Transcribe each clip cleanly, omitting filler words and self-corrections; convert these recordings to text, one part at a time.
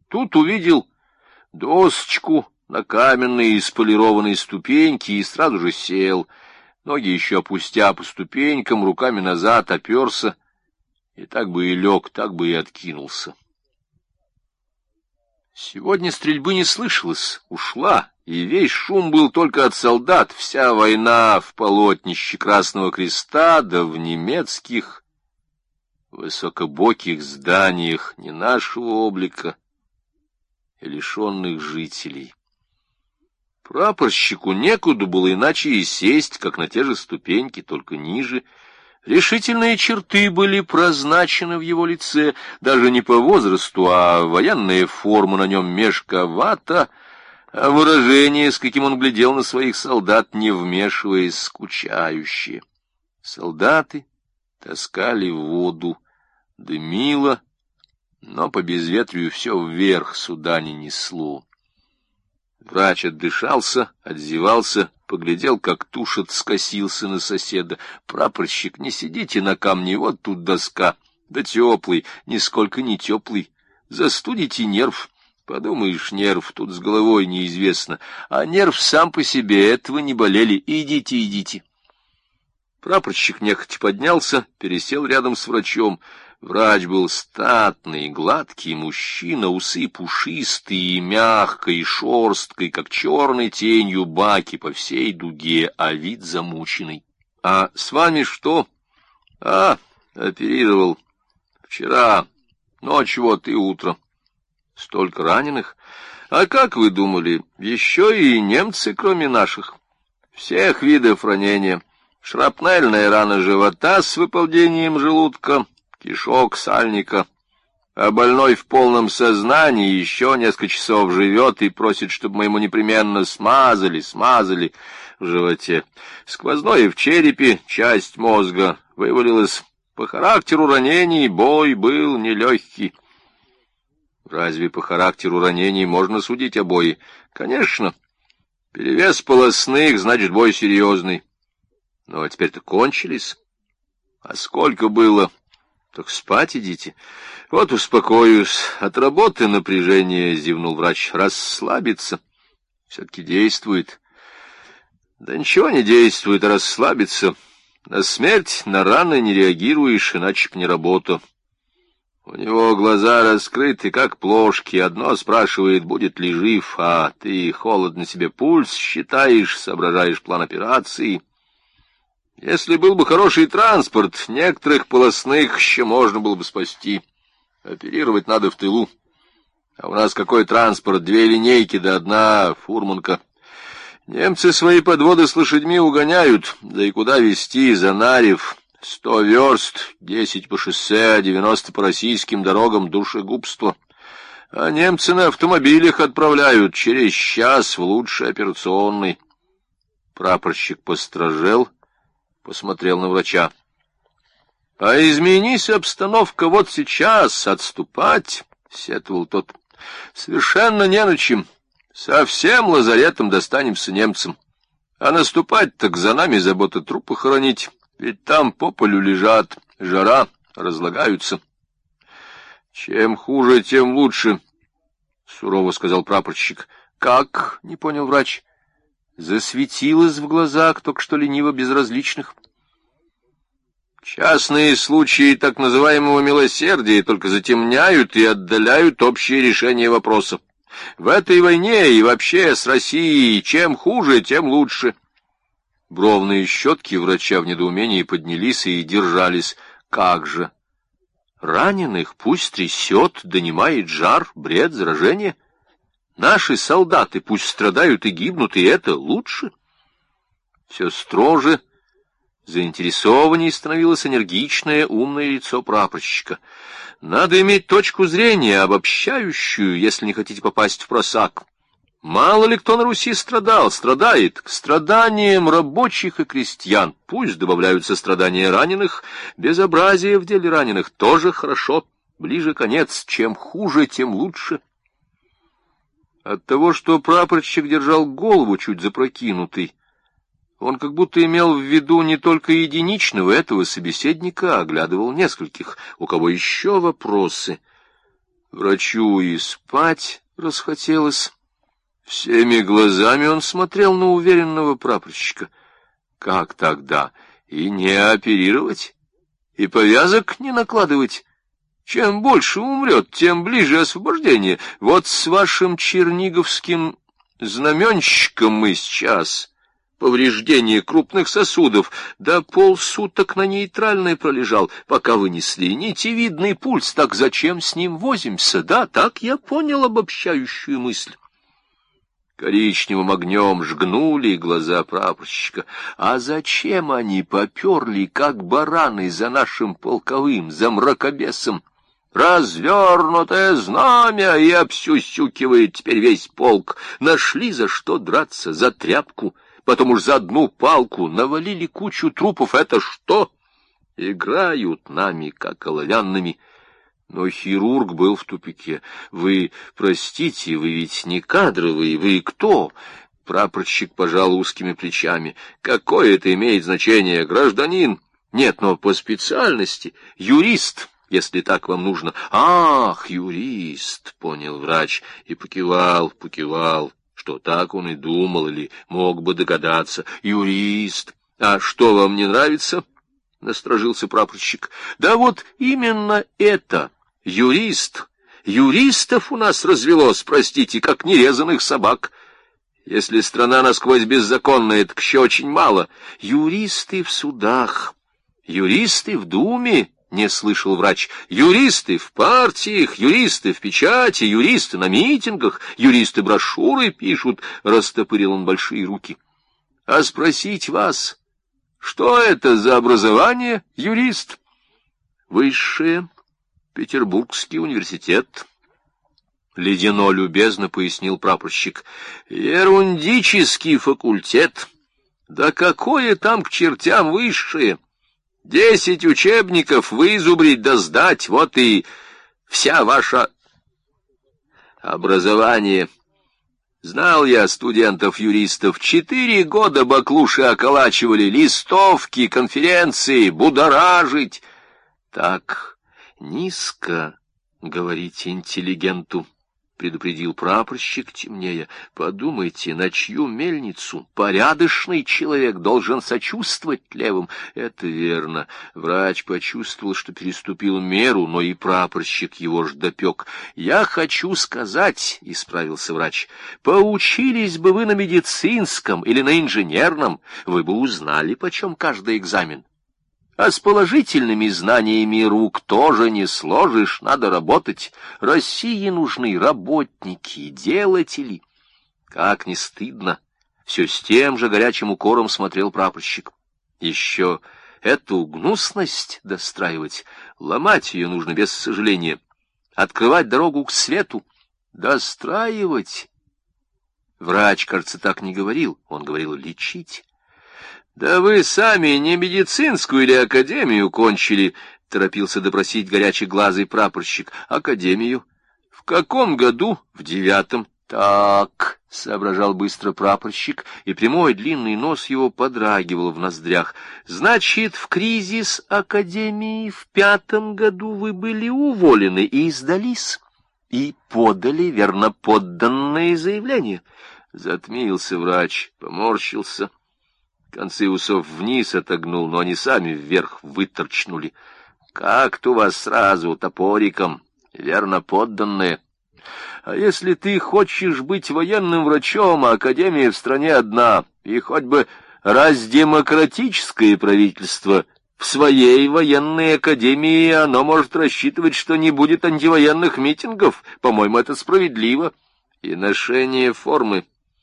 Тут увидел досочку на каменной из полированной ступеньки и сразу же сел. Ноги еще опустя по ступенькам, руками назад оперся, и так бы и лег, так бы и откинулся. Сегодня стрельбы не слышалось, ушла, и весь шум был только от солдат, вся война в полотнище Красного Креста, да в немецких высокобоких зданиях не нашего облика и лишенных жителей. Прапорщику некуда было иначе и сесть, как на те же ступеньки, только ниже. Решительные черты были прозначены в его лице, даже не по возрасту, а военная форма на нем мешковата, а выражение, с каким он глядел на своих солдат, не вмешиваясь, скучающее. Солдаты таскали воду, дымило, но по безветрию все вверх сюда не несло. Врач отдышался, отзевался, поглядел, как Тушет скосился на соседа. «Прапорщик, не сидите на камне, вот тут доска. Да теплый, нисколько не теплый. Застудите нерв. Подумаешь, нерв, тут с головой неизвестно. А нерв сам по себе, этого не болели. Идите, идите». Прапорщик нехотя поднялся, пересел рядом с врачом. Врач был статный, гладкий мужчина, усы пушистые и мягкой шерсткой, как черной тенью баки по всей дуге, а вид замученный. — А с вами что? — оперировал. Вчера, ночью вот и утром. Столько раненых. А как вы думали, еще и немцы, кроме наших? Всех видов ранения. Шрапнельная рана живота с выпадением желудка, кишок, сальника, а больной в полном сознании еще несколько часов живет и просит, чтобы мы ему непременно смазали в животе. Сквозное в черепе, часть мозга вывалилась. По характеру ранений бой был нелегкий. Разве по характеру ранений можно судить о бое? Конечно. Перевес полостных, значит, бой серьезный. Но теперь-то кончились. А сколько было? Так спать идите. Вот успокоюсь. От работы напряжение, зевнул врач. Расслабиться. Все-таки действует. Да ничего не действует, а расслабиться. На смерть, на раны не реагируешь, иначе б не работа. У него глаза раскрыты, как плошки. Одно спрашивает, будет ли жив, а ты холодно себе пульс считаешь, соображаешь план операции. Если был бы хороший транспорт, некоторых полостных еще можно было бы спасти. Оперировать надо в тылу. А у нас какой транспорт? 2 линейки да 1 фурманка. Немцы свои подводы с лошадьми угоняют. Да и куда везти? За Нарев 100 верст, 10 по шоссе, 90 по российским дорогам, душегубство. А немцы на автомобилях отправляют через час в лучший операционный. Прапорщик постражел, посмотрел на врача. — А изменись обстановка вот сейчас, отступать, — сетовал тот. — Совершенно не на чем. Совсем лазаретом достанемся немцам. А наступать так за нами забота трупы хоронить. Ведь там по полю лежат, жара, разлагаются. — Чем хуже, тем лучше, — сурово сказал прапорщик. — Как? — не понял врач. Засветилось в глазах только что лениво безразличных. Частные случаи так называемого милосердия только затемняют и отдаляют общее решение вопроса. В этой войне и вообще с Россией чем хуже, тем лучше. Бровные щетки врача в недоумении поднялись и держались. Как же? Раненых пусть трясет, донимает жар, бред, заражение. Наши солдаты пусть страдают и гибнут, и это лучше. Все строже, заинтересованнее становилось энергичное, умное лицо прапорщика. Надо иметь точку зрения, обобщающую, если не хотите попасть в просак. Мало ли кто на Руси страдал, страдает. К страданиям рабочих и крестьян пусть добавляются страдания раненых. Безобразие в деле раненых тоже хорошо. Ближе конец. Чем хуже, тем лучше. От того, что прапорщик держал голову чуть запрокинутой, он как будто имел в виду не только единичного этого собеседника, а оглядывал нескольких. У кого еще вопросы? Врачу и спать расхотелось. Всеми глазами он смотрел на уверенного прапорщика. Как тогда? И не оперировать? И повязок не накладывать? Чем больше умрет, тем ближе освобождение. Вот с вашим черниговским знаменщиком мы сейчас. Повреждение крупных сосудов, да полсуток на нейтральной пролежал, пока вынесли нитевидный пульс, так зачем с ним возимся? Да, так я понял обобщающую мысль. Коричневым огнем жгнули глаза прапорщика. А зачем они поперли, как бараны, за нашим полковым, за мракобесом? Развернутое знамя и обсюсюкивает теперь весь полк. Нашли за что драться, за тряпку. Потом уж за одну палку навалили кучу трупов. Это что? Играют нами, как оловянными. Но хирург был в тупике. Вы, простите, вы ведь не кадровый, вы кто? Прапорщик пожал узкими плечами. Какое это имеет значение, гражданин? Нет, но по специальности. Юрист, если так вам нужно. Ах, юрист, понял врач и покивал. Что так он и думал, или мог бы догадаться. Юрист. А что вам не нравится? Насторожился прапорщик. Да вот именно это. Юрист. Юристов у нас развелось, простите, как нерезанных собак. Если страна насквозь беззаконная, так еще очень мало. Юристы в судах, юристы в Думе, не слышал врач. Юристы в партиях, юристы в печати, юристы на митингах, юристы брошюры пишут, растопырил он большие руки. А спросить вас, что это за образование, юрист? Высшее. Петербургский университет, — ледяно любезно пояснил прапорщик. Ерундический факультет. Да какое там к чертям высшее? 10 учебников вызубрить да сдать, вот и вся ваша образование. Знал я студентов-юристов, 4 года баклуши околачивали, листовки, конференции, будоражить. Так... Низко говорите интеллигенту, предупредил прапорщик темнее. Подумайте, на чью мельницу порядочный человек должен сочувствовать левым. Это верно. Врач почувствовал, что переступил меру, но и прапорщик его ж допек. Я хочу сказать, исправился врач, поучились бы вы на медицинском или на инженерном, вы бы узнали, почем каждый экзамен. А с положительными знаниями рук тоже не сложишь, надо работать. России нужны работники, делатели. Как не стыдно! Все с тем же горячим укором смотрел прапорщик. Еще эту гнусность достраивать, ломать ее нужно без сожаления, открывать дорогу к свету, достраивать. Врач, кажется, так не говорил, он говорил лечить. Да вы сами не медицинскую или академию кончили, торопился допросить горячеглазый прапорщик. Академию. В каком году? В 9. Так, соображал быстро прапорщик, и прямой длинный нос его подрагивал в ноздрях. Значит, в кризис академии в 5 году вы были уволены и сдались, и подали верноподданное заявление. Затмился врач, поморщился. Концы усов вниз отогнул, но они сами вверх выторчнули. Как-то у вас сразу топориком, верно подданные. А если ты хочешь быть военным врачом, а академия в стране одна, и хоть бы раздемократическое правительство, в своей военной академии оно может рассчитывать, что не будет антивоенных митингов. По-моему, это справедливо. И ношение формы.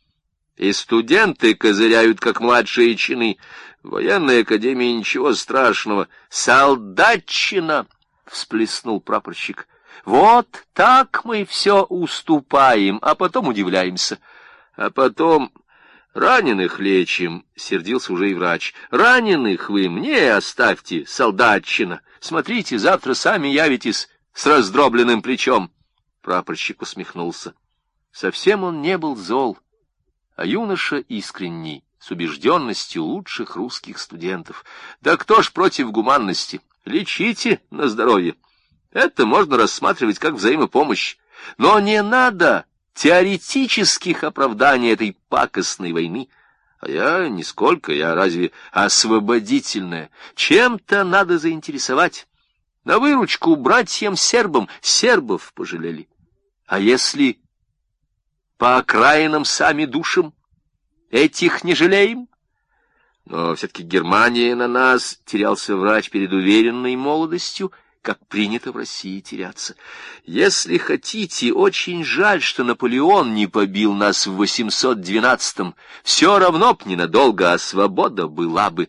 И студенты козыряют, как младшие чины. В военной академии ничего страшного. Солдатчина! — всплеснул прапорщик. Вот так мы все уступаем, а потом удивляемся. А потом раненых лечим, — сердился уже и врач. Раненых вы мне оставьте, солдатчина. Смотрите, завтра сами явитесь с раздробленным плечом. Прапорщик усмехнулся. Совсем он не был зол, а юноша искренний, с убежденностью лучших русских студентов. Да кто ж против гуманности? Лечите на здоровье. Это можно рассматривать как взаимопомощь. Но не надо теоретических оправданий этой пакостной войны. А я нисколько, я разве освободительная? Чем-то надо заинтересовать. На выручку братьям-сербам сербов пожалели. А если по окраинам сами душам, этих не жалеем? Но все-таки Германия на нас, терялся врач перед уверенной молодостью, как принято в России теряться. Если хотите, очень жаль, что Наполеон не побил нас в 812-м. Все равно б ненадолго, а свобода была бы.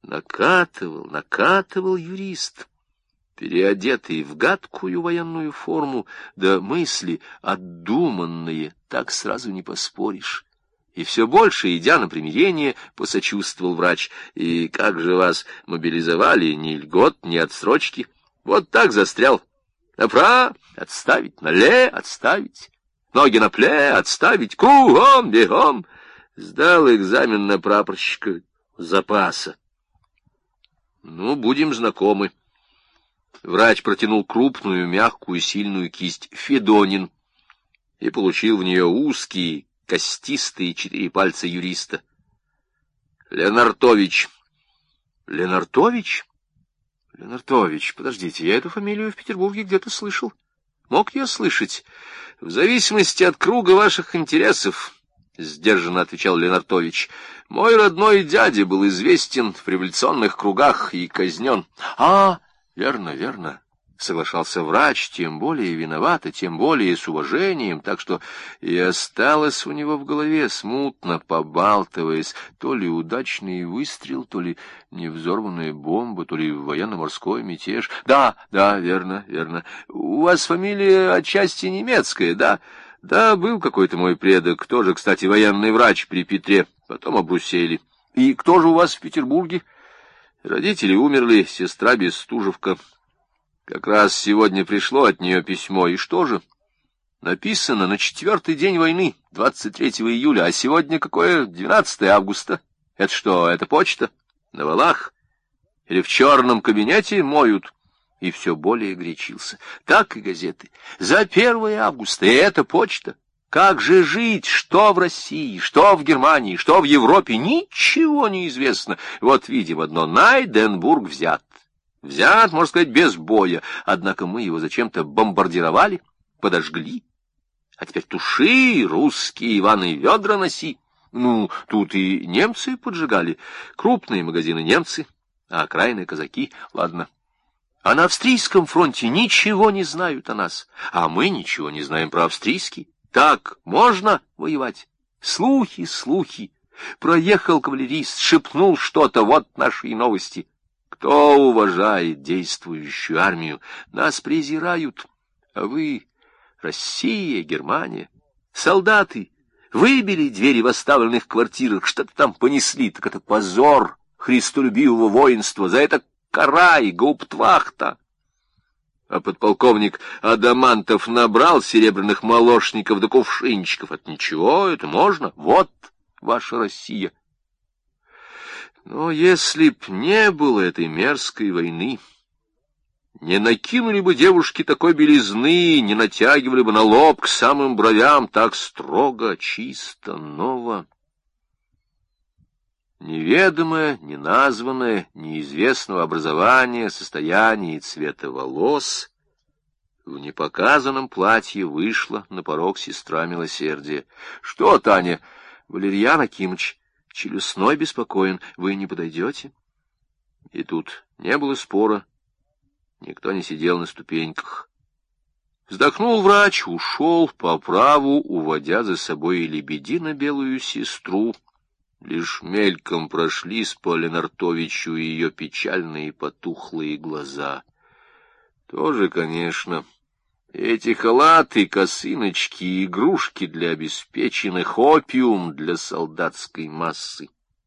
Накатывал юрист, переодетый в гадкую военную форму, да мысли отдуманные, так сразу не поспоришь. И все больше, идя на примирение, посочувствовал врач. И как же вас мобилизовали, ни льгот, ни отсрочки? Вот так застрял. Направо — отставить, нале — отставить, ноги на пле — отставить, кругом, бегом. Сдал экзамен на прапорщика запаса. Ну, будем знакомы. Врач протянул крупную, мягкую, сильную кисть. Федонин. И получил в нее узкие, костистые 4 пальца юриста. Ленартович. Ленартович? Ленартович, подождите, я эту фамилию в Петербурге где-то слышал. Мог я слышать? В зависимости от круга ваших интересов, — сдержанно отвечал Ленартович. Мой родной дядя был известен в революционных кругах и казнен. Верно, — соглашался врач, тем более виновато, тем более с уважением, так что и осталось у него в голове, смутно побалтываясь, то ли удачный выстрел, то ли невзорванная бомба, то ли военно-морской мятеж. Да, верно. У вас фамилия отчасти немецкая, да? Да, был какой-то мой предок, тоже, кстати, военный врач при Петре, потом обрусели. И кто же у вас в Петербурге? Родители умерли, сестра Бестужевка. Как раз сегодня пришло от нее письмо. И что же? Написано на 4-й день войны, 23 июля, а сегодня какое? 12 августа. Это что, это почта? На валах? Или в черном кабинете моют? И все более горячился. Так и газеты. За 1 августа, и это почта. Как же жить? Что в России, что в Германии, что в Европе? Ничего не известно. Вот видим одно. Найденбург взят. Взят, можно сказать, без боя. Однако мы его зачем-то бомбардировали, подожгли. А теперь туши, русские Иваны ведра носи. Ну, тут и немцы поджигали. Крупные магазины немцы, а окраинные казаки. Ладно. А на австрийском фронте ничего не знают о нас. А мы ничего не знаем про австрийский. Так можно воевать? Слухи. Проехал кавалерист, шепнул что-то, вот наши и новости. Кто уважает действующую армию? Нас презирают. А вы, Россия, Германия, солдаты, выбили двери в оставленных квартирах, что-то там понесли, так это позор христолюбивого воинства, за это кара и гауптвахта. А подполковник Адамантов набрал серебряных молошников да кувшинчиков. От ничего, это можно. Вот ваша Россия. Но если б не было этой мерзкой войны, не накинули бы девушки такой белизны, не натягивали бы на лоб к самым бровям так строго, чисто, ново. Неведомое, неназванное, неизвестного образования, состояния и цвета волос в непоказанном платье вышла на порог сестра милосердия. — Что, Таня? — Валерьян Акимыч, челюстной беспокоен, вы не подойдете? И тут не было спора, никто не сидел на ступеньках. Вздохнул врач, ушел по праву, уводя за собой и лебедино-белую сестру. Лишь мельком прошлись по Ленартовичу ее печальные потухлые глаза. Тоже, конечно, эти халаты, косыночки, игрушки для обеспеченных, опиум для солдатской массы.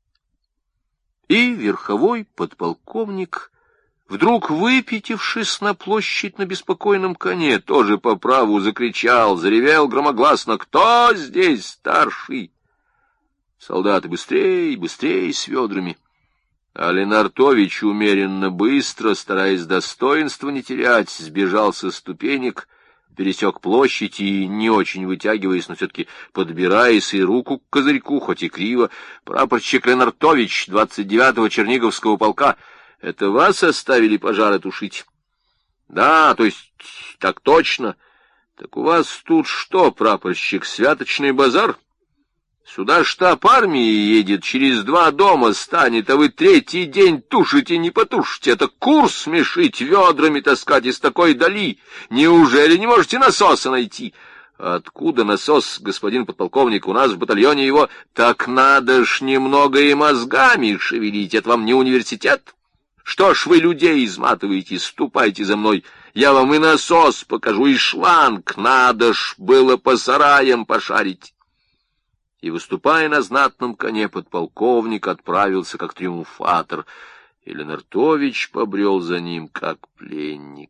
И верховой подполковник, вдруг выпятившись на площадь на беспокойном коне, тоже по праву закричал, заревел громогласно: «Кто здесь старший?» Солдаты быстрее с ведрами. А Ленартович умеренно быстро, стараясь достоинства не терять, сбежал со ступенек, пересек площадь и, не очень вытягиваясь, но все-таки подбираясь и руку к козырьку, хоть и криво: «Прапорщик Ленартович, 29-го Черниговского полка, это вас оставили пожары тушить?» «Да, то есть так точно. Так у вас тут что, прапорщик, святочный базар? Сюда штаб армии едет, через 2 дома станет, а вы 3-й день тушите, не потушите. Это кур смешить, ведрами таскать из такой дали. Неужели не можете насоса найти?» «Откуда насос, господин подполковник? У нас в батальоне его...» «Так надо ж немного и мозгами шевелить, это вам не университет? Что ж вы людей изматываете? Ступайте за мной, я вам и насос покажу, и шланг. Надо ж было по сараям пошарить». И, выступая на знатном коне, подполковник отправился как триумфатор, и Ленартович побрел за ним как пленник.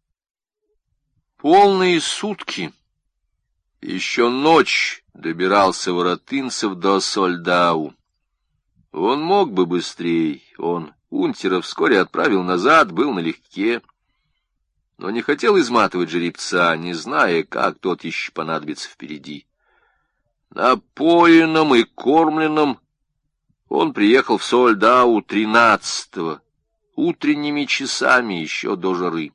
Полные сутки, еще ночь, добирался Воротынцев до Сольдау. Он мог бы быстрей, он унтера вскоре отправил назад, был налегке, но не хотел изматывать жеребца, не зная, как тот еще понадобится впереди. Напоенным и кормленным он приехал в Сольдау 13-го, утренними часами еще до жары.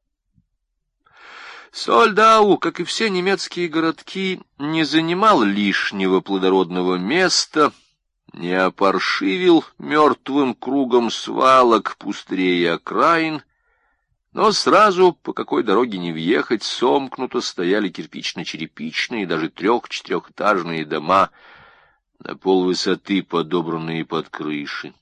Сольдау, как и все немецкие городки, не занимал лишнего плодородного места, не опоршивил мертвым кругом свалок, пустырей и окраин, но сразу, по какой дороге не въехать, сомкнуто стояли кирпично-черепичные, даже 3-4-этажные дома, на полвысоты подобранные под крыши.